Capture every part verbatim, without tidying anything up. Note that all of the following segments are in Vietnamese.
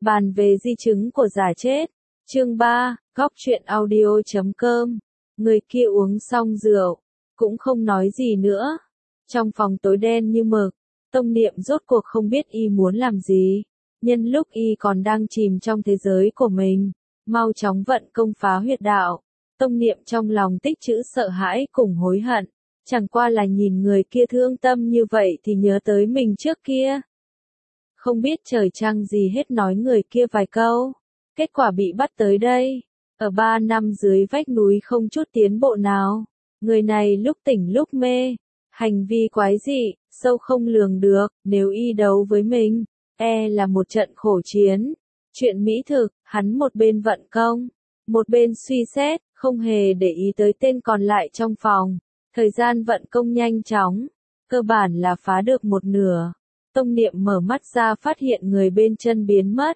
Bàn về di chứng của giả chết. Chương ba, góc truyện audio chấm com. Người kia uống xong rượu, cũng không nói gì nữa. Trong phòng tối đen như mực, Tông Niệm rốt cuộc không biết y muốn làm gì. Nhân lúc y còn đang chìm trong thế giới của mình, mau chóng vận công phá huyệt đạo. Tông Niệm trong lòng tích trữ sợ hãi cùng hối hận. Chẳng qua là nhìn người kia thương tâm như vậy thì nhớ tới mình trước kia. Không biết trời trăng gì hết nói người kia vài câu. Kết quả bị bắt tới đây. Ở ba năm dưới vách núi không chút tiến bộ nào. Người này lúc tỉnh lúc mê. Hành vi quái dị, sâu không lường được. Nếu y đấu với mình, e là một trận khổ chiến. Chuyện mỹ thực, hắn một bên vận công, một bên suy xét, không hề để ý tới tên còn lại trong phòng. Thời gian vận công nhanh chóng, cơ bản là phá được một nửa. Tông Niệm mở mắt ra phát hiện người bên chân biến mất.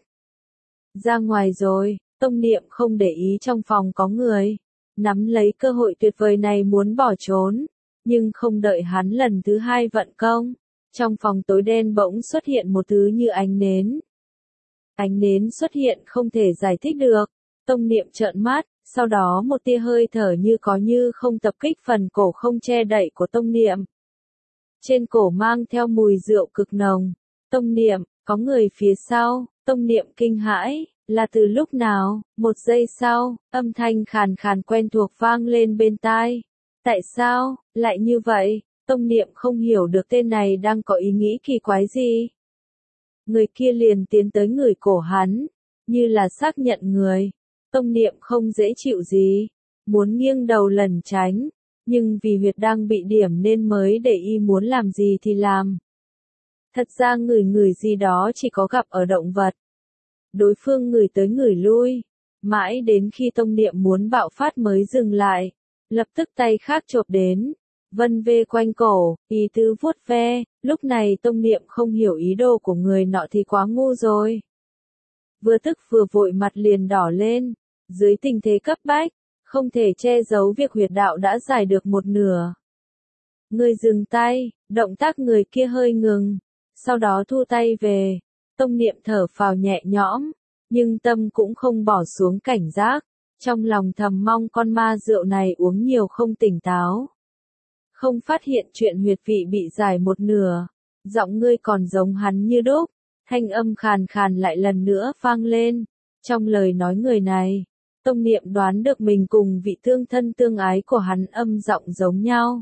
Ra ngoài rồi, Tông Niệm không để ý trong phòng có người. Nắm lấy cơ hội tuyệt vời này muốn bỏ trốn. Nhưng không đợi hắn lần thứ hai vận công. Trong phòng tối đen bỗng xuất hiện một thứ như ánh nến. Ánh nến xuất hiện không thể giải thích được. Tông Niệm trợn mắt, sau đó một tia hơi thở như có như không tập kích phần cổ không che đậy của Tông Niệm. Trên cổ mang theo mùi rượu cực nồng. Tông Niệm, có người phía sau. Tông Niệm kinh hãi, là từ lúc nào? Một giây sau, âm thanh khàn khàn quen thuộc vang lên bên tai. Tại sao, lại như vậy? Tông Niệm không hiểu được tên này đang có ý nghĩ kỳ quái gì. Người kia liền tiến tới người cổ hắn, như là xác nhận người. Tông Niệm không dễ chịu gì, muốn nghiêng đầu lẩn tránh, nhưng vì huyệt đang bị điểm nên mới để y muốn làm gì thì làm. Thật ra người người gì đó chỉ có gặp ở động vật. Đối phương người tới người lui, mãi đến khi Tông Niệm muốn bạo phát mới dừng lại, lập tức tay khác chộp đến, vân vê quanh cổ, ý tứ vuốt ve. Lúc này Tông Niệm không hiểu ý đồ của người nọ thì quá ngu rồi. Vừa tức vừa vội mặt liền đỏ lên. Dưới tình thế cấp bách, không thể che giấu việc huyệt đạo đã giải được một nửa. Người dừng tay, động tác người kia hơi ngừng, sau đó thu tay về. Tông Niệm thở phào nhẹ nhõm, nhưng tâm cũng không bỏ xuống cảnh giác. Trong lòng thầm mong con ma rượu này uống nhiều không tỉnh táo. Không phát hiện chuyện huyệt vị bị giải một nửa. Giọng ngươi còn giống hắn như đúc. Thanh âm khàn khàn lại lần nữa vang lên. Trong lời nói người này, Tông Niệm đoán được mình cùng vị tương thân tương ái của hắn âm giọng giống nhau.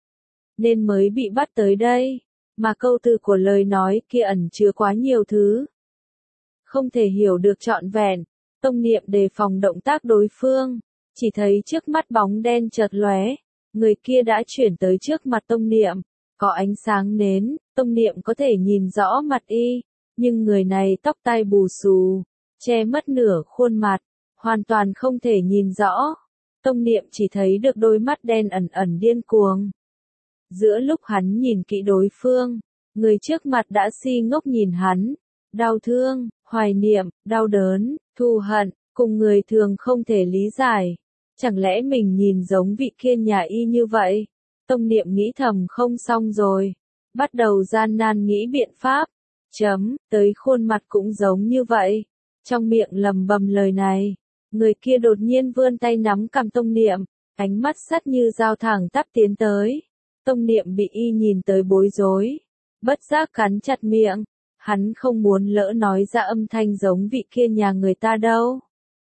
Nên mới bị bắt tới đây. Mà câu từ của lời nói kia ẩn chứa quá nhiều thứ. Không thể hiểu được trọn vẹn. Tông Niệm đề phòng động tác đối phương. Chỉ thấy trước mắt bóng đen chợt lóe. Người kia đã chuyển tới trước mặt Tông Niệm. Có ánh sáng nến, Tông Niệm có thể nhìn rõ mặt y. Nhưng người này tóc tai bù xù, che mất nửa khuôn mặt. Hoàn toàn không thể nhìn rõ. Tông Niệm chỉ thấy được đôi mắt đen ẩn ẩn điên cuồng. Giữa lúc hắn nhìn kỹ đối phương, người trước mặt đã si ngốc nhìn hắn. Đau thương, hoài niệm, đau đớn, thù hận, cùng người thường không thể lý giải. Chẳng lẽ mình nhìn giống vị kia nhà y như vậy? Tông Niệm nghĩ thầm không xong rồi. Bắt đầu gian nan nghĩ biện pháp. Chấm, tới khuôn mặt cũng giống như vậy. Trong miệng lầm bầm lời này. Người kia đột nhiên vươn tay nắm cằm Tông Niệm. Ánh mắt sắt như dao thẳng tắp tiến tới. Tông Niệm bị y nhìn tới bối rối. Bất giác cắn chặt miệng. Hắn không muốn lỡ nói ra âm thanh giống vị kia nhà người ta đâu.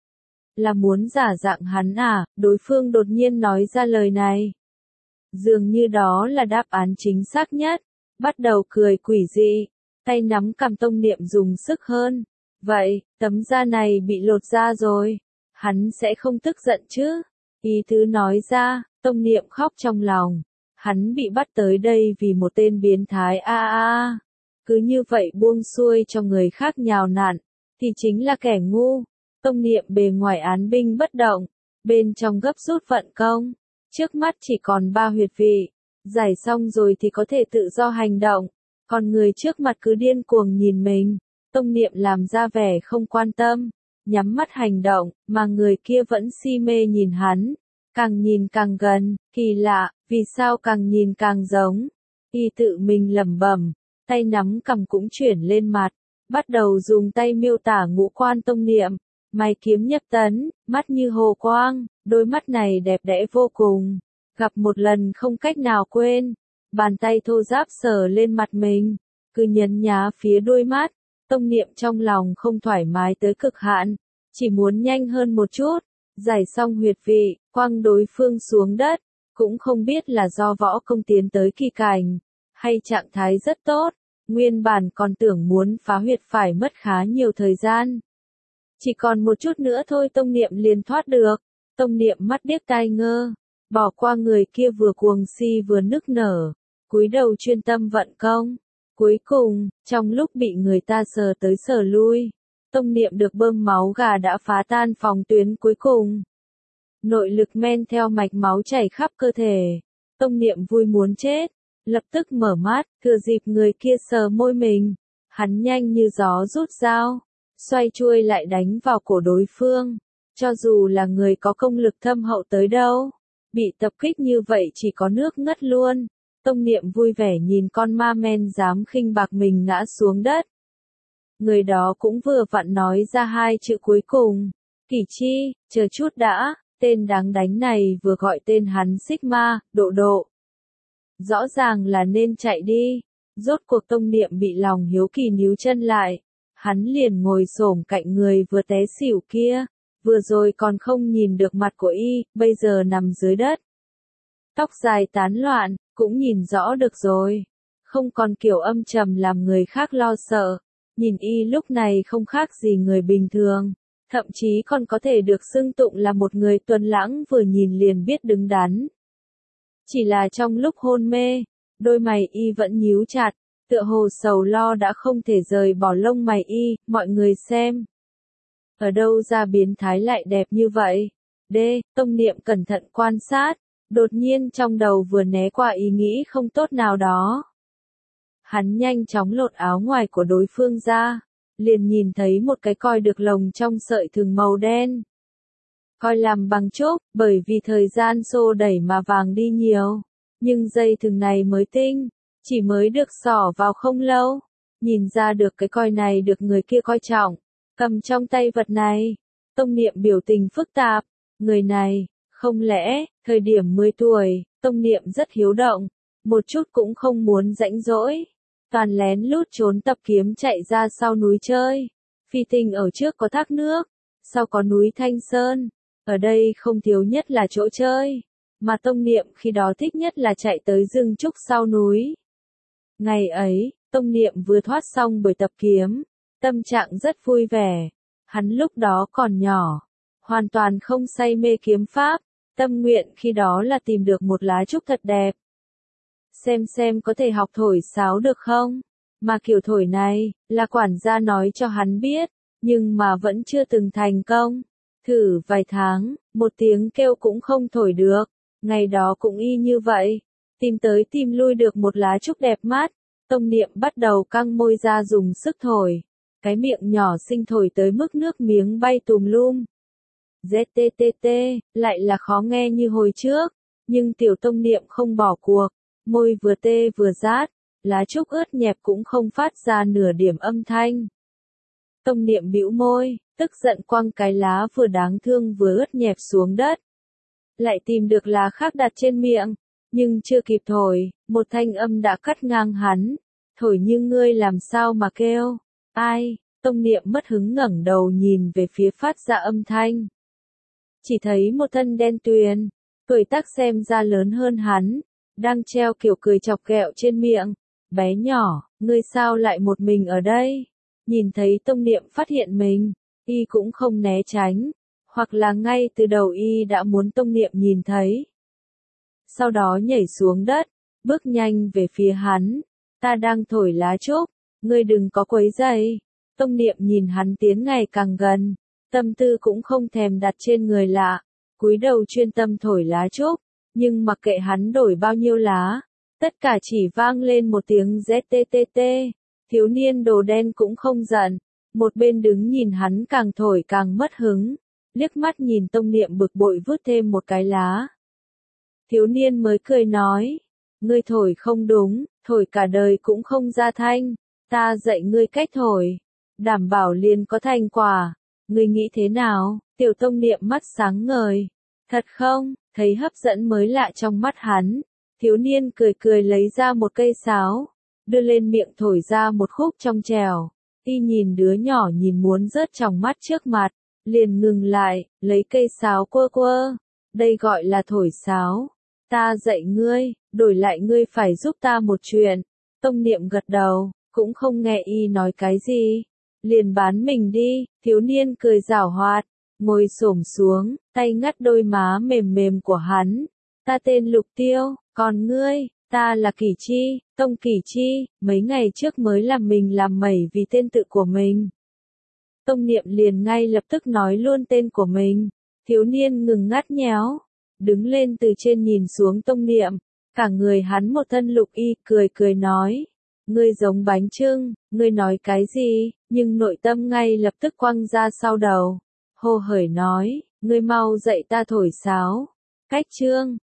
Là muốn giả dạng hắn à? Đối phương đột nhiên nói ra lời này. Dường như đó là đáp án chính xác nhất. Bắt đầu cười quỷ dị. Tay nắm cằm Tông Niệm dùng sức hơn. Vậy, tấm da này bị lột da rồi. Hắn sẽ không tức giận chứ? Ý tứ nói ra, Tông Niệm khóc trong lòng. Hắn bị bắt tới đây vì một tên biến thái a a a. Cứ như vậy buông xuôi cho người khác nhào nặn, thì chính là kẻ ngu. Tông Niệm bề ngoài án binh bất động, bên trong gấp rút vận công. Trước mắt chỉ còn ba huyệt vị. Giải xong rồi thì có thể tự do hành động. Còn người trước mặt cứ điên cuồng nhìn mình. Tông Niệm làm ra vẻ không quan tâm, nhắm mắt hành động, mà người kia vẫn si mê nhìn hắn. Càng nhìn càng gần, kỳ lạ, vì sao càng nhìn càng giống. Y tự mình lẩm bẩm, tay nắm cằm cũng chuyển lên mặt. bắt đầu dùng tay miêu tả ngũ quan tông niệm, mày kiếm nhập tấn, mắt như hồ quang, đôi mắt này đẹp đẽ vô cùng, gặp một lần không cách nào quên, bàn tay thô ráp sờ lên mặt mình, cứ nhấn nhá phía đôi mắt, tông niệm trong lòng không thoải mái tới cực hạn, chỉ muốn nhanh hơn một chút, giải xong huyệt vị, quăng đối phương xuống đất, cũng không biết là do võ công tiến tới kỳ cảnh, hay trạng thái rất tốt, nguyên bản còn tưởng muốn phá huyệt phải mất khá nhiều thời gian. Chỉ còn một chút nữa thôi tông niệm liền thoát được, tông niệm mắt điếc tai ngơ, bỏ qua người kia vừa cuồng si vừa nức nở, cúi đầu chuyên tâm vận công. Cuối cùng, trong lúc bị người ta sờ tới sờ lui, tông niệm được bơm máu gà đã phá tan phòng tuyến cuối cùng. Nội lực men theo mạch máu chảy khắp cơ thể, tông niệm vui muốn chết, lập tức mở mắt, thừa dịp người kia sờ môi mình, hắn nhanh như gió rút dao, xoay chuôi lại đánh vào cổ đối phương, cho dù là người có công lực thâm hậu tới đâu, bị tập kích như vậy chỉ có nước ngất luôn. Tông niệm vui vẻ nhìn con ma men dám khinh bạc mình ngã xuống đất. Người đó cũng vừa vặn nói ra hai chữ cuối cùng. Kỷ Chi, chờ chút đã, tên đáng đánh này vừa gọi tên hắn Sigma, độ độ. Rõ ràng là nên chạy đi. Rốt cuộc tông niệm bị lòng hiếu kỳ níu chân lại. Hắn liền ngồi xổm cạnh người vừa té xỉu kia. Vừa rồi còn không nhìn được mặt của y, bây giờ nằm dưới đất. Tóc dài tán loạn, cũng nhìn rõ được rồi. Không còn kiểu âm trầm làm người khác lo sợ. Nhìn y lúc này không khác gì người bình thường. Thậm chí còn có thể được xưng tụng là một người tuấn lãng vừa nhìn liền biết đứng đắn. Chỉ là trong lúc hôn mê, đôi mày y vẫn nhíu chặt, tựa hồ sầu lo đã không thể rời bỏ lông mày y, mọi người xem. Ở đâu ra biến thái lại đẹp như vậy? D. Tông niệm cẩn thận quan sát. Đột nhiên trong đầu vừa né qua ý nghĩ không tốt nào đó. Hắn nhanh chóng lột áo ngoài của đối phương ra, liền nhìn thấy một cái coi được lồng trong sợi thừng màu đen. Coi làm bằng trúc, bởi vì thời gian xô đẩy mà vàng đi nhiều. Nhưng dây thừng này mới tinh, chỉ mới được xỏ vào không lâu. Nhìn ra được cái coi này được người kia coi trọng, cầm trong tay vật này. Tông niệm biểu tình phức tạp, người này, không lẽ, thời điểm mười tuổi, tông niệm rất hiếu động, một chút cũng không muốn rãnh rỗi. Toàn lén lút trốn tập kiếm chạy ra sau núi chơi. Phi Tinh ở trước có thác nước, sau có núi Thanh Sơn. Ở đây không thiếu nhất là chỗ chơi, mà tông niệm khi đó thích nhất là chạy tới rừng trúc sau núi. Ngày ấy, tông niệm vừa thoát xong buổi tập kiếm, tâm trạng rất vui vẻ. Hắn lúc đó còn nhỏ, hoàn toàn không say mê kiếm pháp, tâm nguyện khi đó là tìm được một lá trúc thật đẹp. Xem xem có thể học thổi sáo được không? Mà kiểu thổi này, là quản gia nói cho hắn biết, nhưng mà vẫn chưa từng thành công. Thử vài tháng, một tiếng kêu cũng không thổi được. Ngày đó cũng y như vậy. Tìm tới tìm lui được một lá trúc đẹp mắt. Tông niệm bắt đầu căng môi ra dùng sức thổi. Cái miệng nhỏ xinh thổi tới mức nước miếng bay tùm lum. ztt, lại là khó nghe như hồi trước. Nhưng tiểu tông niệm không bỏ cuộc. Môi vừa tê vừa rát. Lá trúc ướt nhẹp cũng không phát ra nửa điểm âm thanh. Tông niệm bĩu môi, tức giận quăng cái lá vừa đáng thương vừa ướt nhẹp xuống đất. Lại tìm được lá khác đặt trên miệng, nhưng chưa kịp thổi, một thanh âm đã cắt ngang hắn. Thổi như ngươi làm sao mà kêu? Ai? Tông niệm mất hứng ngẩng đầu nhìn về phía phát ra âm thanh. Chỉ thấy một thân đen tuyền, tuổi tác xem ra lớn hơn hắn, đang treo kiểu cười chọc ghẹo trên miệng. Bé nhỏ, ngươi sao lại một mình ở đây? Nhìn thấy tông niệm phát hiện mình, y cũng không né tránh, hoặc là ngay từ đầu y đã muốn tông niệm nhìn thấy. Sau đó nhảy xuống đất, bước nhanh về phía hắn, ta đang thổi lá trúc, ngươi đừng có quấy rầy. Tông niệm nhìn hắn tiến ngày càng gần, tâm tư cũng không thèm đặt trên người lạ, cúi đầu chuyên tâm thổi lá trúc, nhưng mặc kệ hắn đổi bao nhiêu lá, tất cả chỉ vang lên một tiếng ztt. Thiếu niên đồ đen cũng không giận, một bên đứng nhìn hắn càng thổi càng mất hứng, liếc mắt nhìn tông niệm bực bội vứt thêm một cái lá. Thiếu niên mới cười nói, ngươi thổi không đúng, thổi cả đời cũng không ra thanh, ta dạy ngươi cách thổi. đảm bảo liền có thành quả. Ngươi nghĩ thế nào? Tiểu Tông Niệm mắt sáng ngời. Thật không? Thấy hấp dẫn mới lạ trong mắt hắn. Thiếu niên cười cười lấy ra một cây sáo, đưa lên miệng thổi ra một khúc trong trèo. Y nhìn đứa nhỏ nhìn muốn rớt trong mắt trước mặt, liền ngừng lại, lấy cây sáo quơ quơ. Đây gọi là thổi sáo. Ta dạy ngươi, đổi lại ngươi phải giúp ta một chuyện. Tông Niệm gật đầu, cũng không nghe y nói cái gì. Liền bán mình đi, thiếu niên cười giảo hoạt, ngồi xổm xuống, tay ngắt đôi má mềm mềm của hắn. Ta tên Lục Tiêu, còn ngươi, ta là Kỷ Chi, Tông Kỷ Chi, mấy ngày trước mới làm mình làm mẩy vì tên tự của mình. Tông Niệm liền ngay lập tức nói luôn tên của mình. Thiếu niên ngừng ngắt nhéo, đứng lên từ trên nhìn xuống Tông Niệm, cả người hắn một thân lục y, cười cười nói. Ngươi giống bánh chưng, ngươi nói cái gì, nhưng nội tâm ngay lập tức quăng ra sau đầu. Hồ hởi nói, ngươi mau dạy ta thổi sáo. Cách chương